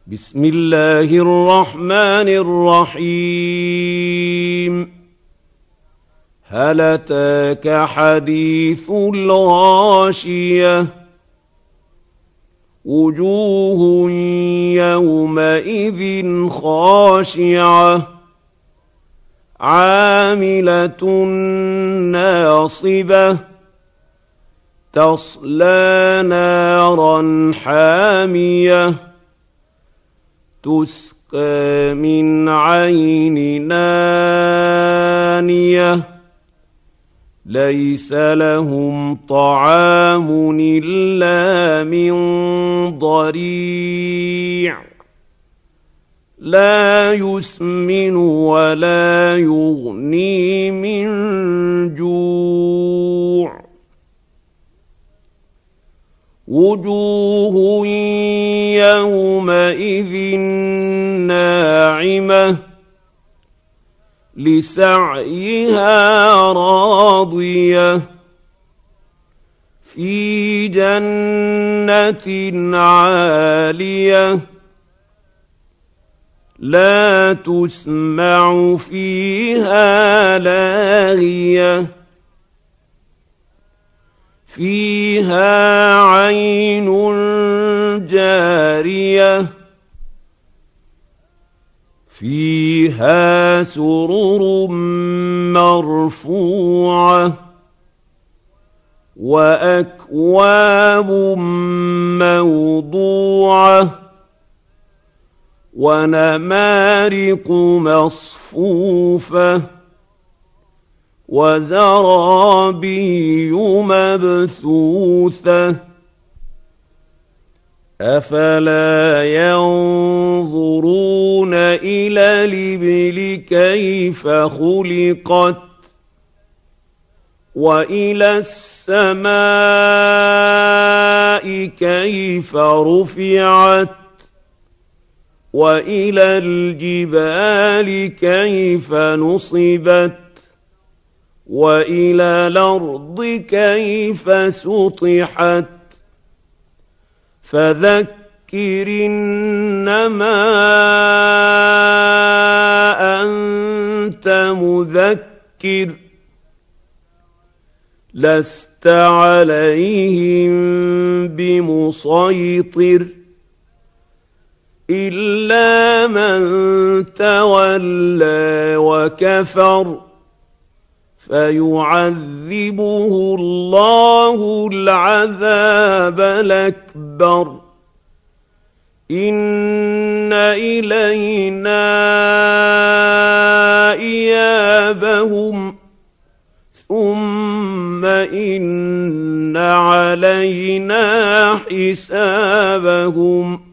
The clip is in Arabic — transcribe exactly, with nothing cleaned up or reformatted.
بسم الله الرحمن الرحيم. هل أتاك حديث الغاشية؟ وجوه يومئذ خاشعة عاملة ناصبة تصلى نارا حامية تسقى من عين آنية ليس لهم طعام إلا من ضريع لا يسمن ولا يغني من جوع. وجوه يومئذ ناعمة لسعيها راضية في جنة عالية لا تسمع فيها لاغية فيها عين جارية فيها سرر مرفوعة وأكواب موضوعة ونمارق مصفوفة وزرابي مبثوثة أفلا ينظرون إلى الإبل كيف خلقت وإلى السماء كيف رفعت وإلى الجبال كيف نصبت وإلى الأرض كيف سطحت فذكر إنما أنت مذكر لست عليهم بمسيطر إلا من تولى وكفر فيعذبه الله العذاب الأكبر إن إلينا إيابهم ثم إن علينا حسابهم